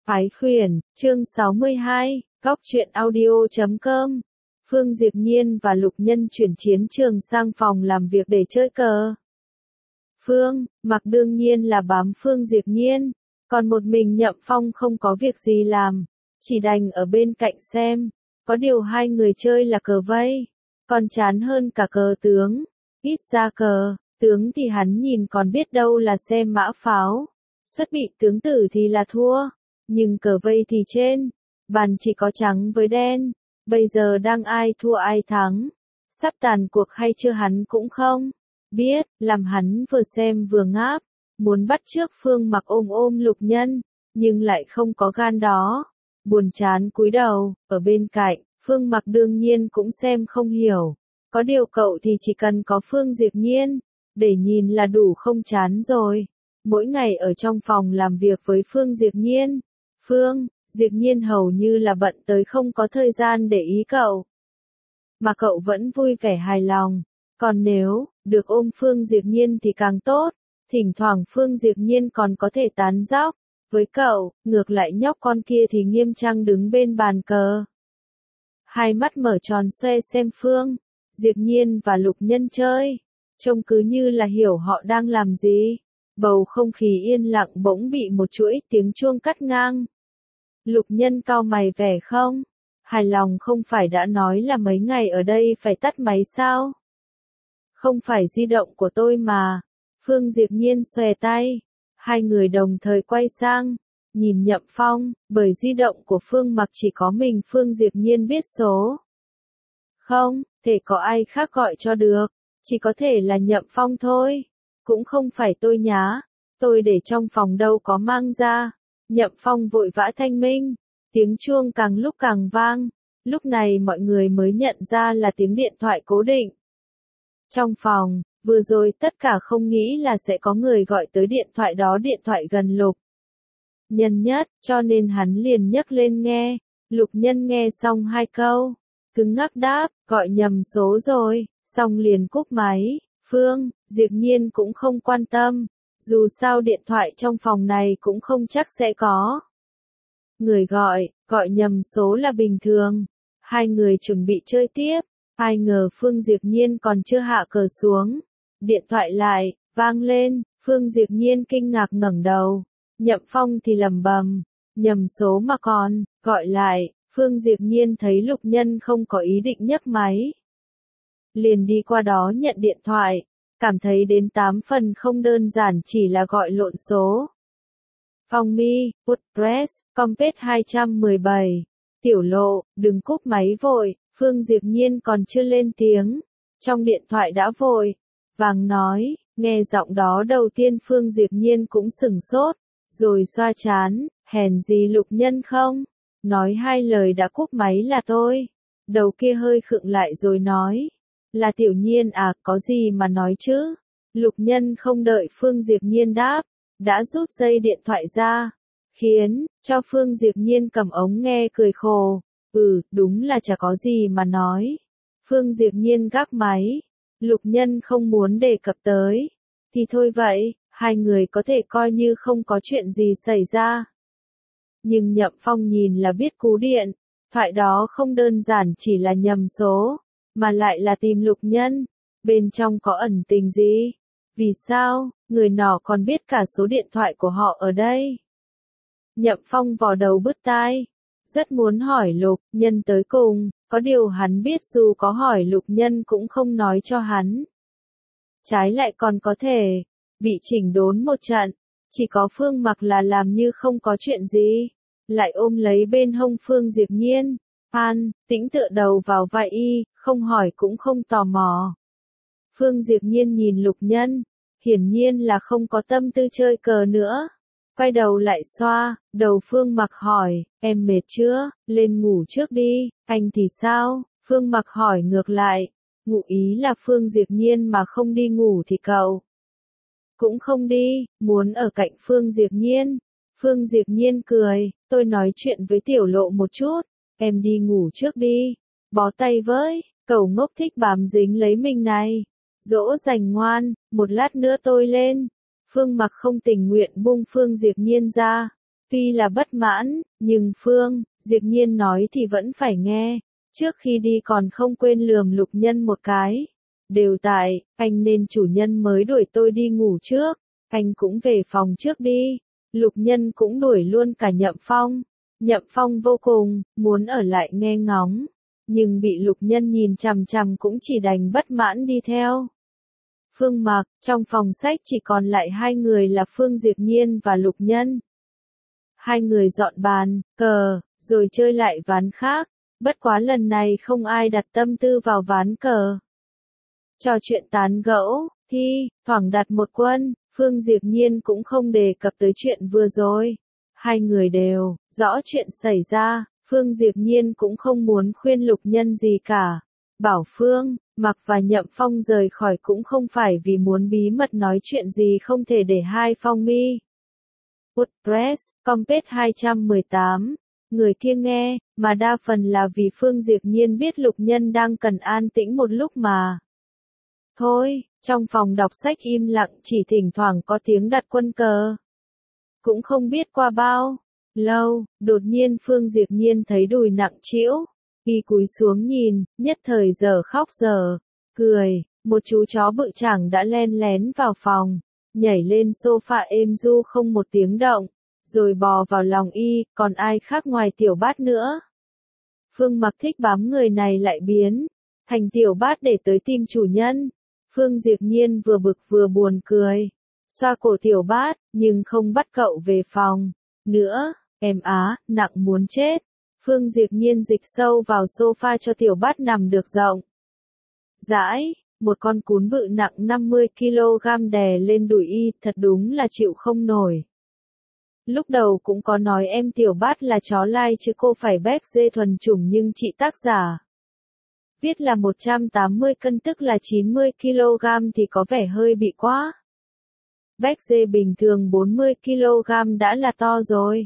Phái khuyển, chương 62, góc truyện audio.com. Phương Diệp Nhiên và Lục Nhân chuyển chiến trường sang phòng làm việc để chơi cờ. Phương Mặc đương nhiên là bám Phương Diệp Nhiên, còn một mình Nhậm Phong không có việc gì làm, chỉ đành ở bên cạnh xem. Có điều hai người chơi là cờ vây, còn chán hơn cả cờ tướng. Ít ra cờ tướng thì hắn nhìn còn biết đâu là xem mã pháo, xuất bị tướng tử thì là thua. Nhưng cờ vây thì trên bàn chỉ có trắng với đen, bây giờ đang ai thua ai thắng, sắp tàn cuộc hay chưa hắn cũng không biết, làm hắn vừa xem vừa ngáp, muốn bắt chước Phương Mặc ôm Lục Nhân, nhưng lại không có gan đó, buồn chán cúi đầu. Ở bên cạnh, Phương Mặc đương nhiên cũng xem không hiểu, có điều cậu thì chỉ cần có Phương Diệp Nhiên để nhìn là đủ không chán rồi. Mỗi ngày ở trong phòng làm việc với Phương Diệp Nhiên, Phương Diệp Nhiên hầu như là bận tới không có thời gian để ý cậu. Mà cậu vẫn vui vẻ hài lòng, còn nếu được ôm Phương Diệp Nhiên thì càng tốt, thỉnh thoảng Phương Diệp Nhiên còn có thể tán dóc với cậu, ngược lại nhóc con kia thì nghiêm trang đứng bên bàn cờ. Hai mắt mở tròn xoe xem Phương Diệp Nhiên và Lục Nhân chơi, trông cứ như là hiểu họ đang làm gì. Bầu không khí yên lặng bỗng bị một chuỗi tiếng chuông cắt ngang. Lục Nhân cau mày vẻ không hài lòng, không phải đã nói là mấy ngày ở đây phải tắt máy sao? Không phải di động của tôi mà. Phương Diệp Nhiên xòe tay. Hai người đồng thời quay sang, nhìn Nhậm Phong, bởi di động của Phương Mặc chỉ có mình Phương Diệp Nhiên biết số. Không thể có ai khác gọi cho được, chỉ có thể là Nhậm Phong thôi. Cũng không phải tôi nhá, tôi để trong phòng đâu có mang ra. Nhậm Phong vội vã thanh minh, tiếng chuông càng lúc càng vang, lúc này mọi người mới nhận ra là tiếng điện thoại cố định. Trong phòng, vừa rồi tất cả không nghĩ là sẽ có người gọi tới điện thoại đó, điện thoại gần Lục Nhân nhất, cho nên hắn liền nhấc lên nghe. Lục Nhân nghe xong hai câu, cứng ngắc đáp, gọi nhầm số rồi, xong liền cúp máy. Phương Diệp Nhiên cũng không quan tâm, dù sao điện thoại trong phòng này cũng không chắc sẽ có người gọi nhầm số là bình thường. Hai người chuẩn bị chơi tiếp, ai ngờ Phương Diệp Nhiên còn chưa hạ cờ xuống, điện thoại lại vang lên. Phương Diệp Nhiên kinh ngạc ngẩng đầu, Nhậm Phong thì lẩm bẩm, nhầm số mà còn gọi lại. Phương Diệp Nhiên thấy Lục Nhân không có ý định nhấc máy, liền đi qua đó nhận điện thoại, cảm thấy đến 8 phần không đơn giản chỉ là gọi lộn số. Phong mi, WordPress, Compet 217. Tiểu Lộ, đừng cúp máy vội. Phương Diệp Nhiên còn chưa lên tiếng, trong điện thoại đã vội vàng nói. Nghe giọng đó đầu tiên Phương Diệp Nhiên cũng sửng sốt, rồi xoa trán, hèn gì Lục Nhân không nói hai lời đã cúp máy là tôi. Đầu kia hơi khựng lại rồi nói, là Tiểu Nhiên à, có gì mà nói chứ. Lục Nhân không đợi Phương Diệp Nhiên đáp, đã rút dây điện thoại ra, khiến cho Phương Diệp Nhiên cầm ống nghe cười khổ. Đúng là chả có gì mà nói. Phương Diệp Nhiên gác máy. Lục Nhân không muốn đề cập tới thì thôi vậy, hai người có thể coi như không có chuyện gì xảy ra. Nhưng Nhậm Phong nhìn là biết cú điện thoại đó không đơn giản chỉ là nhầm số, mà lại là tìm Lục Nhân. Bên trong có ẩn tình gì? Vì sao người nọ còn biết cả số điện thoại của họ ở đây? Nhậm Phong vò đầu bứt tai, rất muốn hỏi Lục Nhân tới cùng, có điều hắn biết dù có hỏi Lục Nhân cũng không nói cho hắn. Trái lại còn có thể bị chỉnh đốn một trận. Chỉ có Phương Mặc là làm như không có chuyện gì, lại ôm lấy bên hông Phương Diệp Nhiên, an tĩnh tựa đầu vào vai y, không hỏi cũng không tò mò. Phương Diệp Nhiên nhìn Lục Nhân, hiển nhiên là không có tâm tư chơi cờ nữa. Quay đầu lại xoa đầu Phương Mặc hỏi, em mệt chưa, lên ngủ trước đi. Anh thì sao? Phương Mặc hỏi ngược lại. Ngụ ý là Phương Diệp Nhiên mà không đi ngủ thì cậu cũng không đi, muốn ở cạnh Phương Diệp Nhiên. Phương Diệp Nhiên cười, tôi nói chuyện với Tiểu Lộ một chút, em đi ngủ trước đi. Bó tay với, cậu ngốc thích bám dính lấy mình này. Dỗ dành ngoan, một lát nữa tôi lên. Phương Mặc không tình nguyện buông Phương Diệp Nhiên ra, Tuy là bất mãn, nhưng Phương Diệp Nhiên nói thì vẫn phải nghe. Trước khi đi còn không quên lườm Lục Nhân một cái. Đều tại, anh nên chủ nhân mới đuổi tôi đi ngủ trước. Anh cũng về phòng trước đi. Lục Nhân cũng đuổi luôn cả Nhậm Phong. Nhậm Phong vô cùng, muốn ở lại nghe ngóng. Nhưng bị Lục Nhân nhìn chằm chằm cũng chỉ đành bất mãn đi theo. Phương Mặc, trong phòng sách chỉ còn lại hai người là Phương Diệp Nhiên và Lục Nhân. Hai người dọn bàn, cờ, rồi chơi lại ván khác. Bất quá lần này không ai đặt tâm tư vào ván cờ. Trò chuyện tán gẫu, thi, thoảng đặt một quân, Phương Diệp Nhiên cũng không đề cập tới chuyện vừa rồi. Hai người đều rõ chuyện xảy ra, Phương Diệp Nhiên cũng không muốn khuyên Lục Nhân gì cả. Bảo Phương Mặc và Nhậm Phong rời khỏi cũng không phải vì muốn bí mật nói chuyện gì không thể để hai phong mi. WordPress, Compet 218, người kia nghe, mà đa phần là vì Phương Diệp Nhiên biết Lục Nhân đang cần an tĩnh một lúc mà. Thôi, trong phòng đọc sách im lặng chỉ thỉnh thoảng có tiếng đặt quân cờ. Cũng không biết qua bao lâu, đột nhiên Phương Diệp Nhiên thấy đùi nặng trĩu. Y cúi xuống nhìn, nhất thời giờ khóc giờ cười, một chú chó bự chảng đã len lén vào phòng, nhảy lên sofa êm du không một tiếng động, rồi bò vào lòng y, còn ai khác ngoài Tiểu Bát nữa. Phương Mặc thích bám người này lại biến thành Tiểu Bát để tới tìm chủ nhân. Phương Diệp Nhiên vừa bực vừa buồn cười, xoa cổ Tiểu Bát, nhưng không bắt cậu về phòng nữa, em á, nặng muốn chết. Phương Diệp Nhiên dịch sâu vào sofa cho Tiểu Bát nằm được rộng rãi, một con cún bự nặng 50 kg đè lên đùi y, thật đúng là chịu không nổi. Lúc đầu cũng có nói em Tiểu Bát là chó lai chứ cô phải béc dê thuần chủng, nhưng chị tác giả viết là 180 cân tức là 90 kg thì có vẻ hơi bị quá. Béc dê bình thường 40 kg đã là to rồi.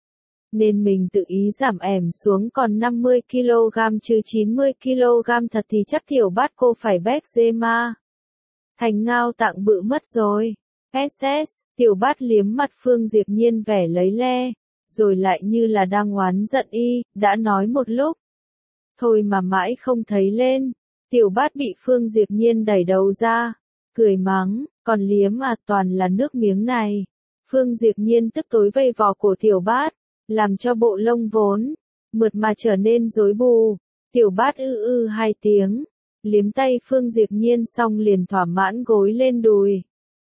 Nên mình tự ý giảm ẻm xuống còn 50 kg chứ 90 kg thật thì chắc Tiểu Bát cô phải béc dê ma. Thành ngao tạng bự mất rồi. SS, Tiểu Bát liếm mặt Phương Diệp Nhiên vẻ lấy le, rồi lại như là đang oán giận y, đã nói một lúc. Thôi mà mãi không thấy lên. Tiểu Bát bị Phương Diệp Nhiên đẩy đầu ra, cười mắng, còn liếm à, toàn là nước miếng này. Phương Diệp Nhiên tức tối vây vò cổ Tiểu Bát, làm cho bộ lông vốn mượt mà trở nên rối bù. Tiểu Bát hai tiếng, liếm tay Phương Diệp Nhiên xong liền thỏa mãn gối lên đùi.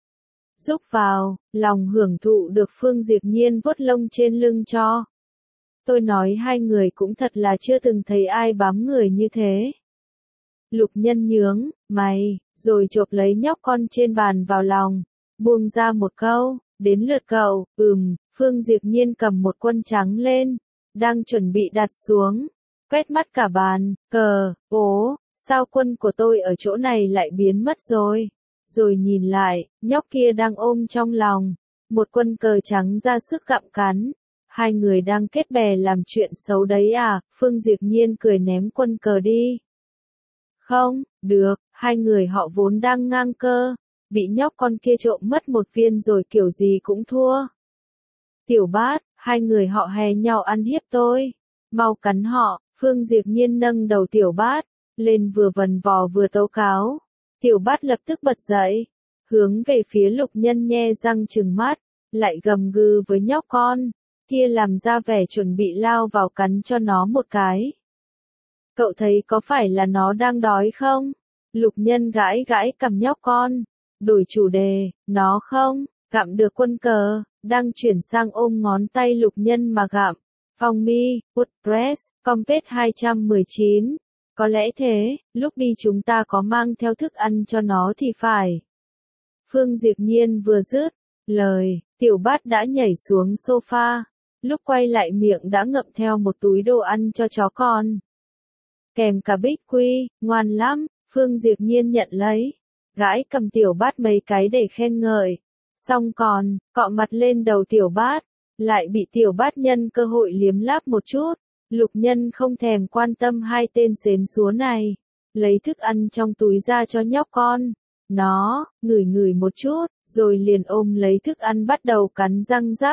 Rúc vào, lòng hưởng thụ được Phương Diệp Nhiên vuốt lông trên lưng cho. Tôi nói hai người cũng thật là chưa từng thấy ai bám người như thế. Lục Nhân nhướng mày, rồi chộp lấy nhóc con trên bàn vào lòng, buông ra một câu, đến lượt cậu. Phương Diệp Nhiên cầm một quân trắng lên, đang chuẩn bị đặt xuống, quét mắt cả bàn cờ. Sao quân của tôi ở chỗ này lại biến mất rồi? Rồi nhìn lại, nhóc kia đang ôm trong lòng một quân cờ trắng ra sức gặm cắn. Hai người đang kết bè làm chuyện xấu đấy à? Phương Diệp Nhiên cười ném quân cờ đi. Không được, hai người họ vốn đang ngang cơ, bị nhóc con kia trộm mất một viên rồi kiểu gì cũng thua. Tiểu Bát, hai người họ hè nhau ăn hiếp tôi, mau cắn họ. Phương Diệp Nhiên nâng đầu Tiểu Bát lên, vừa vần vò vừa tố cáo. Tiểu Bát lập tức bật dậy, hướng về phía Lục Nhân nhe răng trừng mắt, lại gầm gừ với nhóc con kia làm ra vẻ chuẩn bị lao vào cắn cho nó một cái. Cậu thấy có phải là nó đang đói không? Lục Nhân gãi gãi cằm nhóc con, đổi chủ đề, nó không gặm được quân cờ, đang chuyển sang ôm ngón tay Lục Nhân mà gặm. Phong mi, WordPress, Compet 219. Có lẽ thế, lúc đi chúng ta có mang theo thức ăn cho nó thì phải. Phương Diệp Nhiên vừa dứt lời, Tiểu Bát đã nhảy xuống sofa, lúc quay lại miệng đã ngậm theo một túi đồ ăn cho chó con. Kèm cả bích quy, ngoan lắm. Phương Diệp Nhiên nhận lấy, gãi cầm Tiểu Bát mấy cái để khen ngợi. Xong còn, cọ mặt lên đầu Tiểu Bát, lại bị Tiểu Bát nhân cơ hội liếm láp một chút. Lục Nhân không thèm quan tâm hai tên xến xúa này, lấy thức ăn trong túi ra cho nhóc con. Nó ngửi ngửi một chút, rồi liền ôm lấy thức ăn bắt đầu cắn răng rắc.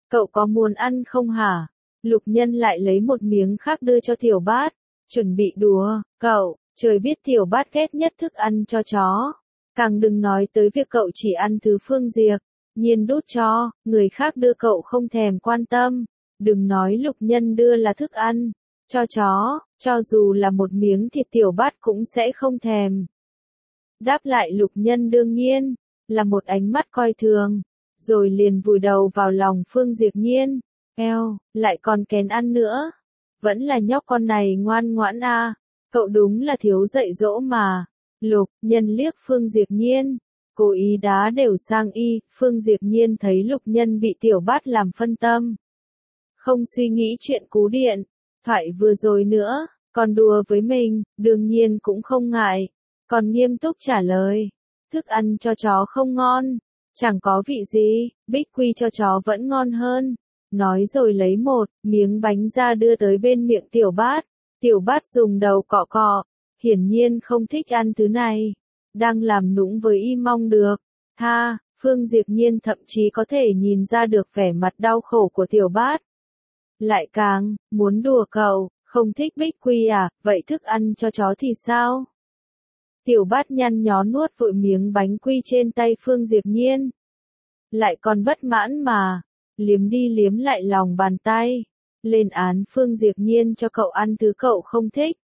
Cậu có muốn ăn không hả? Lục Nhân lại lấy một miếng khác đưa cho Tiểu Bát, chuẩn bị đùa, cậu, trời biết Tiểu Bát ghét nhất thức ăn cho chó. Càng đừng nói tới việc cậu chỉ ăn thứ Phương Diệp Nhiên đút cho, người khác đưa cậu không thèm quan tâm. Đừng nói Lục Nhân đưa là thức ăn cho chó, cho dù là một miếng thịt Tiểu Bát cũng sẽ không thèm. Đáp lại Lục Nhân đương nhiên là một ánh mắt coi thường, rồi liền vùi đầu vào lòng Phương Diệp Nhiên. Eo, lại còn kén ăn nữa. Vẫn là nhóc con này ngoan ngoãn a, cậu đúng là thiếu dạy dỗ mà. Lục Nhân liếc Phương Diệp Nhiên, cố ý đá đều sang y. Phương Diệp Nhiên thấy Lục Nhân bị Tiểu Bát làm phân tâm, không suy nghĩ chuyện cú điện thoại vừa rồi nữa, còn đùa với mình, đương nhiên cũng không ngại, còn nghiêm túc trả lời. Thức ăn cho chó không ngon, chẳng có vị gì, bích quy cho chó vẫn ngon hơn. Nói rồi lấy một miếng bánh ra đưa tới bên miệng Tiểu Bát. Tiểu Bát dùng đầu cọ cọ, hiển nhiên không thích ăn thứ này, đang làm nũng với y mong được tha. Phương Diệp Nhiên thậm chí có thể nhìn ra được vẻ mặt đau khổ của Tiểu Bát. Lại càng muốn đùa cậu, không thích bích quy à, vậy thức ăn cho chó thì sao? Tiểu Bát nhăn nhó nuốt vội miếng bánh quy trên tay Phương Diệp Nhiên. Lại còn bất mãn mà, liếm đi liếm lại lòng bàn tay, lên án Phương Diệp Nhiên cho cậu ăn thứ cậu không thích.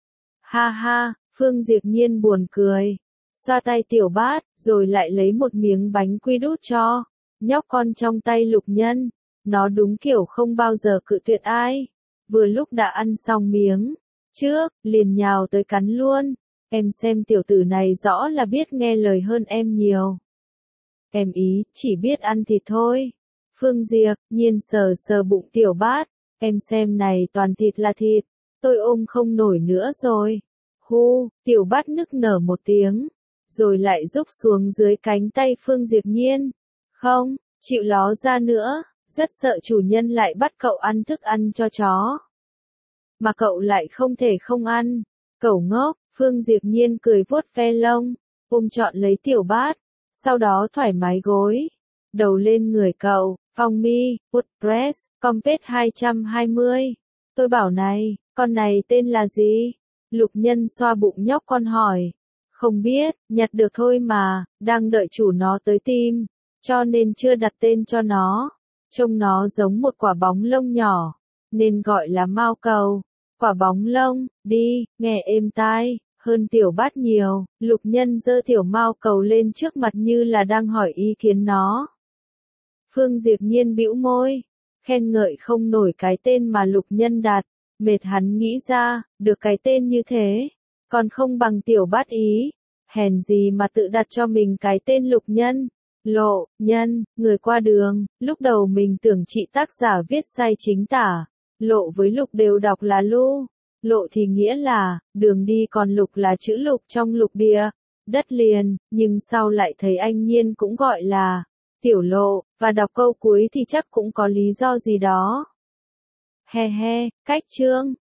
Ha ha, Phương Diệp Nhiên buồn cười, xoa tay Tiểu Bát, rồi lại lấy một miếng bánh quy đút cho nhóc con trong tay Lục Nhân. Nó đúng kiểu không bao giờ cự tuyệt ai. Vừa lúc đã ăn xong miếng trước, liền nhào tới cắn luôn. Em xem tiểu tử này rõ là biết nghe lời hơn em nhiều. Em ý, chỉ biết ăn thịt thôi. Phương Diệp Nhiên sờ sờ bụng Tiểu Bát. Em xem này toàn thịt là thịt. Tôi ôm không nổi nữa rồi. Hu, Tiểu Bát nức nở một tiếng. Rồi lại rúc xuống dưới cánh tay Phương Diệp Nhiên. Không, chịu ló ra nữa. Rất sợ chủ nhân lại bắt cậu ăn thức ăn cho chó. Mà cậu lại không thể không ăn. Cẩu ngốc, Phương Diệp Nhiên cười vuốt ve lông, ôm trọn lấy Tiểu Bát, sau đó thoải mái gối đầu lên người cậu. Phong mi, WordPress, Compet 220. Tôi bảo này, con này tên là gì? Lục Nhân xoa bụng nhóc con hỏi. Không biết, nhặt được thôi mà, đang đợi chủ nó tới tìm, cho nên chưa đặt tên cho nó. Trông nó giống một quả bóng lông nhỏ, nên gọi là mao cầu. Quả bóng lông, đi, nghe êm tai, hơn Tiểu Bát nhiều. Lục Nhân giơ tiểu mao cầu lên trước mặt như là đang hỏi ý kiến nó. Phương Diệp Nhiên bĩu môi, khen ngợi không nổi cái tên mà Lục Nhân đặt, mệt hắn nghĩ ra, được cái tên như thế, còn không bằng Tiểu Bát ý, hèn gì mà tự đặt cho mình cái tên Lục Nhân. Lộ Nhân, người qua đường, lúc đầu mình tưởng chị tác giả viết sai chính tả, lộ với lục đều đọc là lu, lộ thì nghĩa là đường đi, còn lục là chữ lục trong lục địa, đất liền, nhưng sau lại thấy anh Nhiên cũng gọi là tiểu lộ, và đọc câu cuối thì chắc cũng có lý do gì đó. He he, cách chương